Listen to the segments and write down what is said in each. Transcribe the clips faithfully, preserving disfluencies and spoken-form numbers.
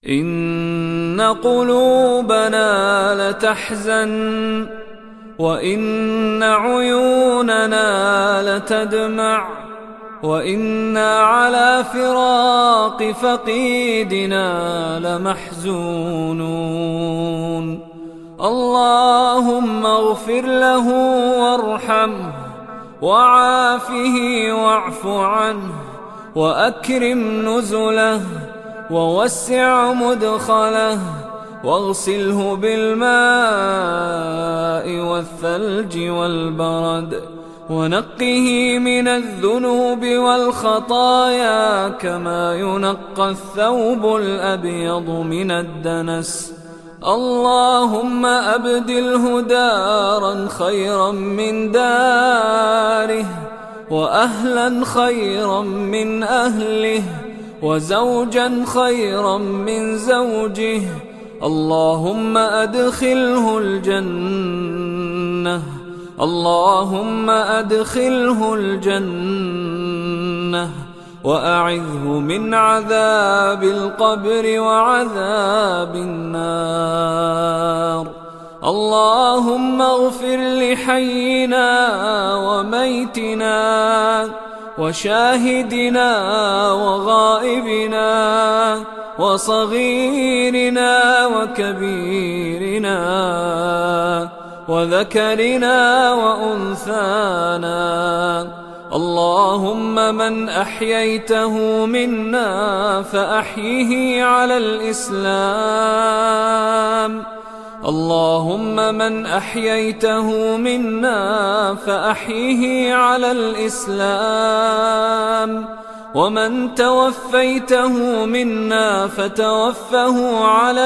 إن قلوبنا لتحزن وإن عيوننا لتدمع وإنا على فراق فقيدنا لمحزونون. اللهم اغفر له وارحمه وعافه واعف عنه وأكرم نزله ووسع مدخله واغسله بالماء والثلج والبرد ونقه من الذنوب والخطايا كما ينقى الثوب الأبيض من الدنس. اللهم أبدله دارا خيرا من داره وأهلا خيرا من أهله وزوجا خيرا من زوجه. اللهم أدخله الجنة اللهم أدخله الجنة وأعذه من عذاب القبر وعذاب النار. اللهم اغفر لحينا وميتنا وشاهدنا وغائبنا وصغيرنا وكبيرنا وذكرنا وأنثانا. اللهم من أحييته منا فأحيه على الإسلام اللهم من أحييته منا فأحيه على الإسلام ومن توفيته منا فتوفه على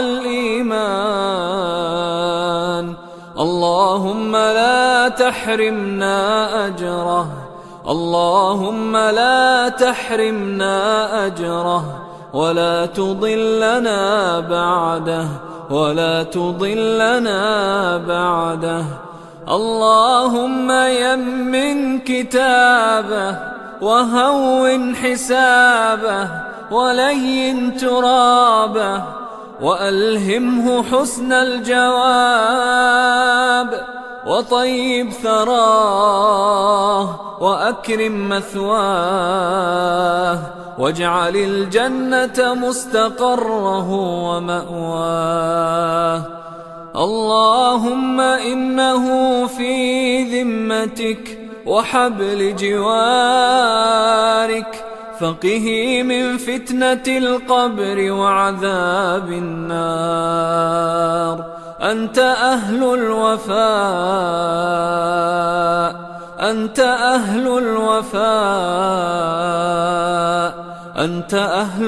الإيمان. اللهم لا تحرمنا أجره اللهم لا تحرمنا أجره ولا تضلنا بعده ولا تضلنا بعده. اللهم يمن كتابه وهون حسابه ولين ترابه وألهمه حسن الجواب وطيب ثراه وأكرم مثواه واجعل الجنة مستقره ومأواه. اللهم إنه في ذمتك وحبل جوارك فقه من فتنة القبر وعذاب النار. أنت أهل الوفاء أنت أهل الوفاء أنت أهل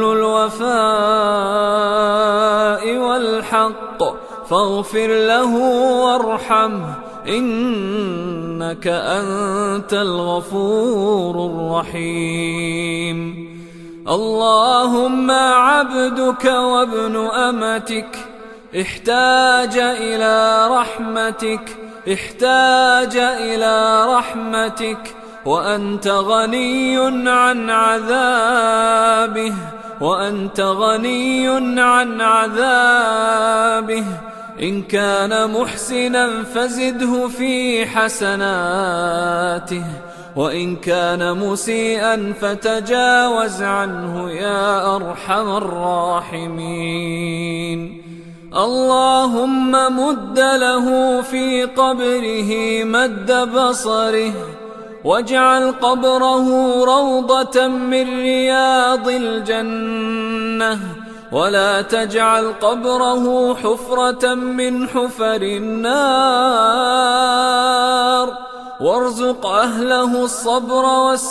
الوفاء والحق فاغفر له وارحمه إنك أنت الغفور الرحيم. اللهم عبدك وابن أمتك احتاج إلى رحمتك احتاج إلى رحمتك وأنت غني عن عذابه وأنت غني عن عذابه. إن كان محسنا فزده في حسناته وإن كان مسيئا فتجاوز عنه يا أرحم الراحمين. اللهم مد له في قبره مد بصره واجعل قبره روضة من رياض الجنة ولا تجعل قبره حفرة من حفر النار. وارزق أهله الصبر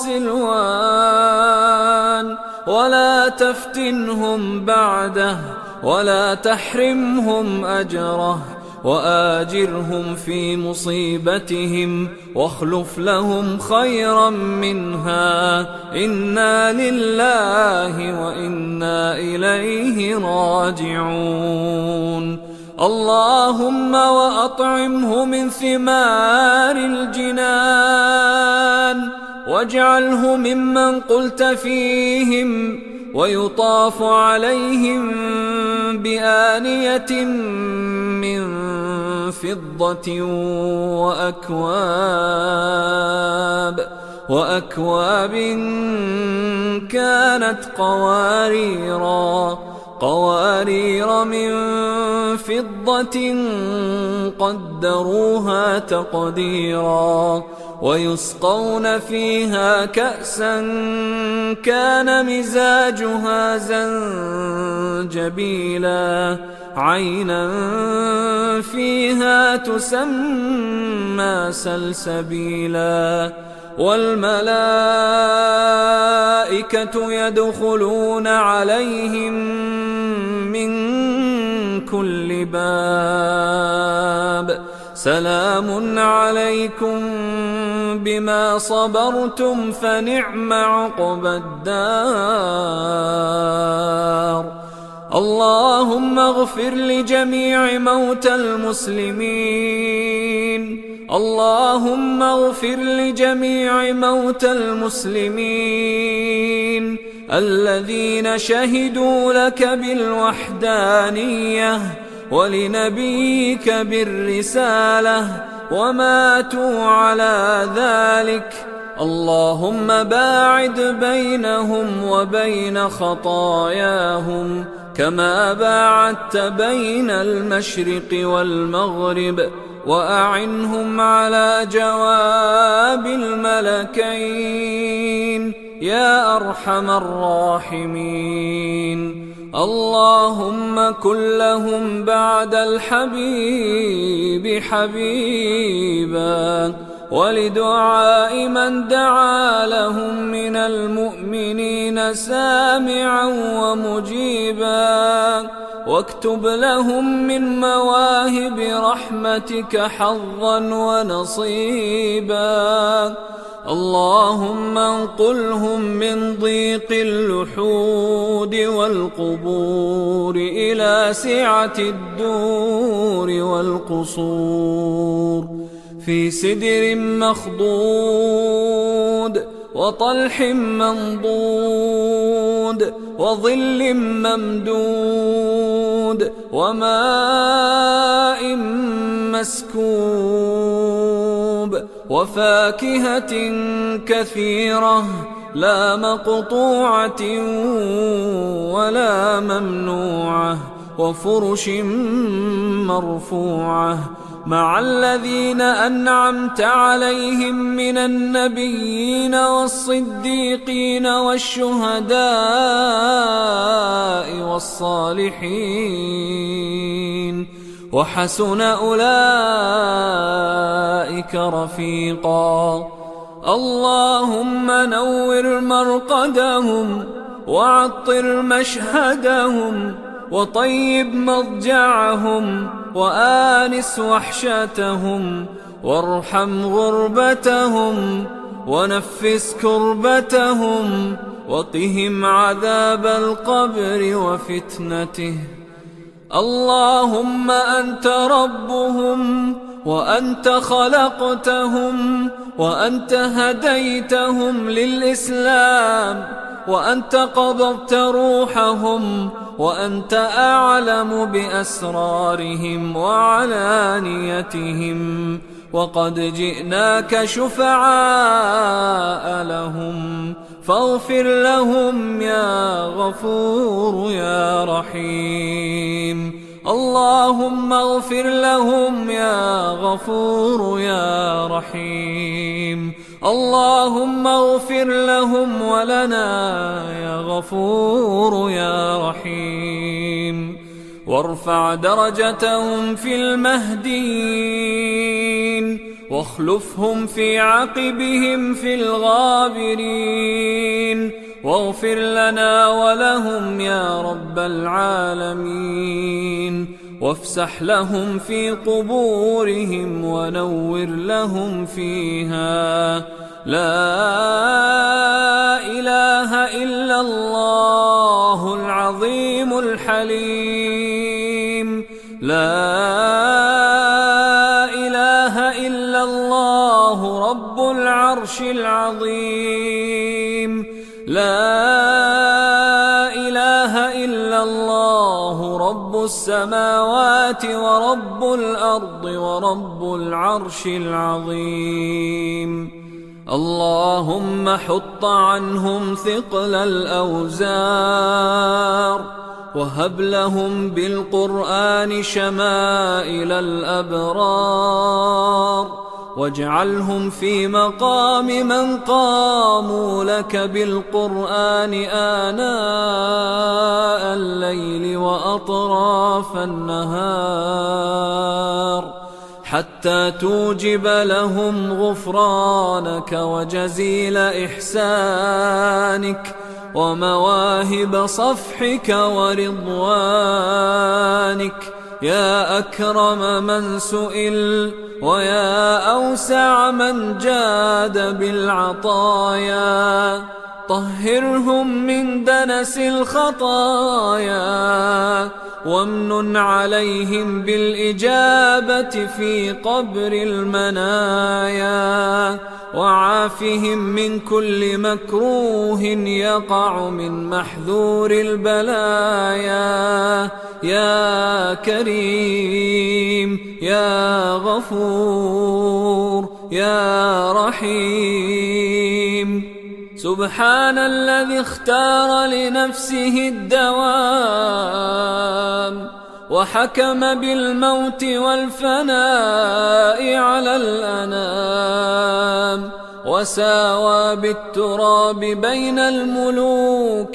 والسلوان ولا تفتنهم بعده ولا تحرمهم أجره وآجرهم في مصيبتهم واخلف لهم خيرا منها. إنا لله وإنا إليه راجعون. اللهم وأطعمه من ثمار الجنان واجعله ممن قلت فيهم ويطاف عليهم بآنية من فضة وأكواب وأكواب كانت قواريرا قوارير من فضة قدروها تقديرا ويسقون فيها كأسا كان مزاجها زنجبيلا عينا فيها تسمى سلسبيلا والملائكة يدخلون عليهم من كل باب سلام عليكم بما صبرتم فنعم عقبى الدار. اللهم اغفر لجميع موتى المسلمين اللهم اغفر لجميع موتى المسلمين الذين شهدوا لك بالوحدانية ولنبيك بالرسالة وماتوا على ذلك. اللهم باعد بينهم وبين خطاياهم كما باعدت بين المشرق والمغرب وأعنهم على جواب الملكين يا أرحم الراحمين. اللهم كن لهم بعد الحبيب حبيبا ولدعاء من دعا لهم من المؤمنين سامعا ومجيبا واكتب لهم من مواهب رحمتك حظا ونصيبا. اللهم انقلهم من ضيق اللحود والقبور إلى سعة الدور والقصور في سدر مخضود وطلح منضود وظل ممدود وماء مسكوب وفاكهة كثيرة لا مقطوعة ولا ممنوعة وفرش مرفوعة مع الذين أنعمت عليهم من النبيين والصديقين والشهداء والصالحين وحسن أولئك رفيقا. اللهم نور مرقدهم وعطر مشهدهم وطيب مضجعهم وآنس وحشتهم وارحم غربتهم ونفس كربتهم وقهم عذاب القبر وفتنته. اللهم أنت ربهم وأنت خلقتهم وأنت هديتهم للإسلام وأنت قبضت روحهم وأنت أعلم بأسرارهم وعلانيتهم وقد جئناك شفعاء لهم فاغفر لهم يا غفور يا رحيم. اللهم اغفر لهم يا غفور يا رحيم. اللهم اغفر لهم ولنا يا غفور يا رحيم. وارفع درجتهم في المهديين واخلفهم في عقبهم في الغابرين واغفر لنا ولهم يا رب العالمين وافسح لهم في قبورهم ونور لهم فيها. لا إله إلا الله العظيم الحليم. لا إله إلا الله رب العرش العظيم. لا إله إلا الله رب السماوات ورب الأرض ورب العرش العظيم. اللهم حط عنهم ثقل الأوزار، وهب لهم بالقرآن شمائل الأبرار، واجعلهم في مقام من قاموا لك بالقرآن آناء الليل وأطراف النهار، حتى توجب لهم غفرانك وجزيل إحسانك ومواهب صفحك ورضوانك، يا أكرم من سئل ويا أوسع من جاد بالعطايا. طهرهم من دنس الخطايا، وامنن عليهم بالإجابة في قبر المنايا، وعافهم من كل مكروه يقع من محذور البلايا، يا كريم يا غفور يا رحيم. سبحان الذي اختار لنفسه الدوام، وحكم بالموت والفناء على الأنام، وساوى بالتراب بين الملوك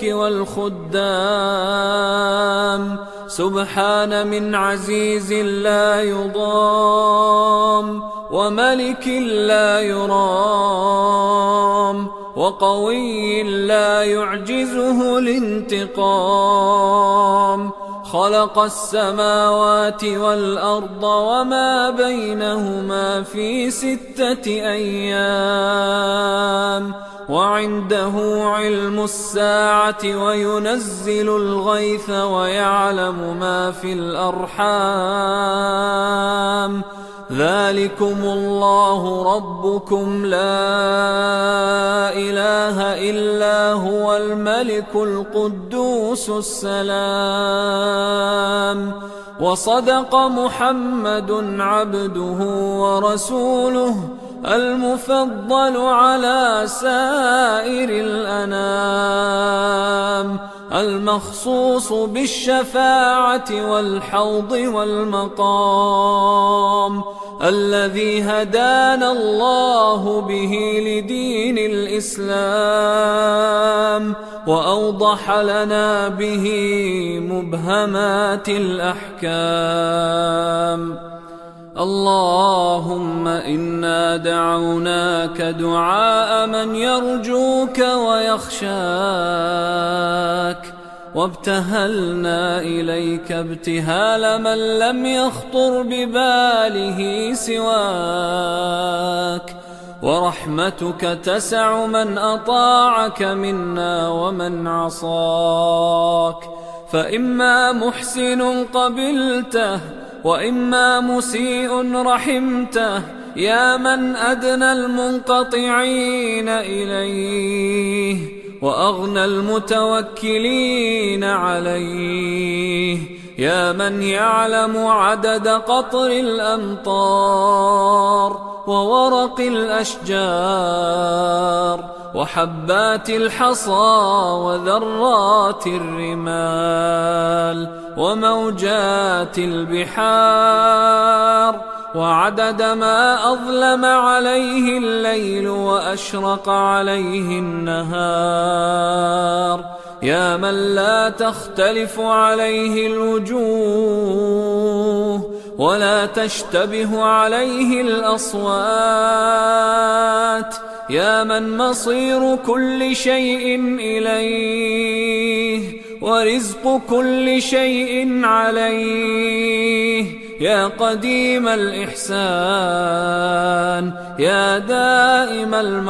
والخدام. سبحان من عزيز لا يضام، وملك لا يرام، وقوي لا يعجزه الانتقام. خلق السماوات والأرض وما بينهما في ستة أيام، وعنده علم الساعة وينزل الغيث ويعلم ما في الأرحام. ذلكم الله ربكم لا إله إلا هو الملك القدوس السلام. وصدق محمد عبده ورسوله المفضل على سائر الأنام، المخصوص بالشفاعة والحوض والمقام، الذي هدانا الله به لدين الإسلام، وأوضح لنا به مبهمات الأحكام. اللهم إنا دعوناك دعاء من يرجوك ويخشاك، وابتهلنا إليك ابتهال من لم يخطر بباله سواك، ورحمتك تسع من أطاعك منا ومن عصاك، فإما محسن قبلته وإما مسيء رحمته، يا من أدنى المنقطعين إليه وأغنى المتوكلين عليه، يا من يعلم عدد قطر الأمطار وورق الأشجار وحبات الحصى وذرات الرمال وموجات البحار، وعدد ما أظلم عليه الليل وأشرق عليه النهار، يا من لا تختلف عليه الوجوه ولا تشتبه عليه الأصوات، يا من مصير كل شيء إليه ورزق كل شيء عليه، يا قديم الإحسان يا دائم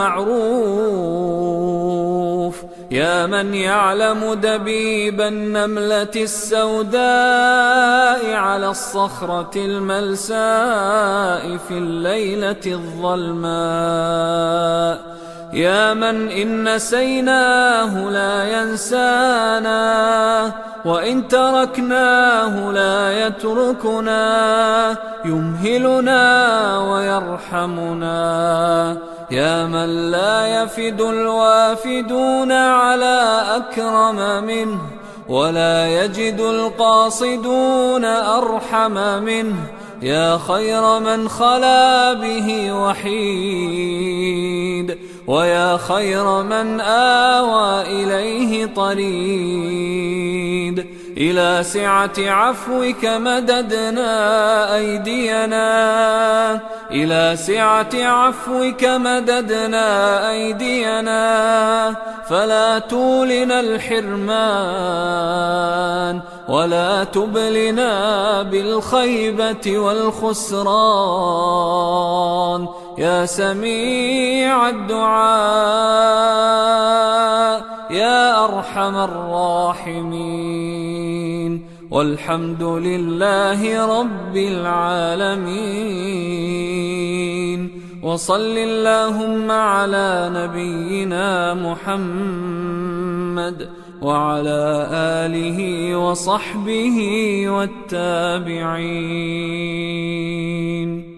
المعروف، يا من يعلم دبيب النملة السوداء على الصخرة الملساء في الليلة الظلماء، يا من إن نسيناه لا ينسانا وإن تركناه لا يتركنا، يمهلنا ويرحمنا. يا من لا يفد الوافدون على أكرم منه، ولا يجد القاصدون أرحم منه. يا خير من خلا به وحيد، ويا خير من آوى إليه طريد. إلى سعة عفوك مددنا أيدينا، إلى سعة عفوك مددنا أيدينا. فلا تولنا الحرمان، ولا تبلنا بالخيبة والخسران. يا سميع الدعاء، يا أرحم الراحمين. والحمد لله رب العالمين. وصل اللهم على نبينا محمد وعلى آله وصحبه والتابعين.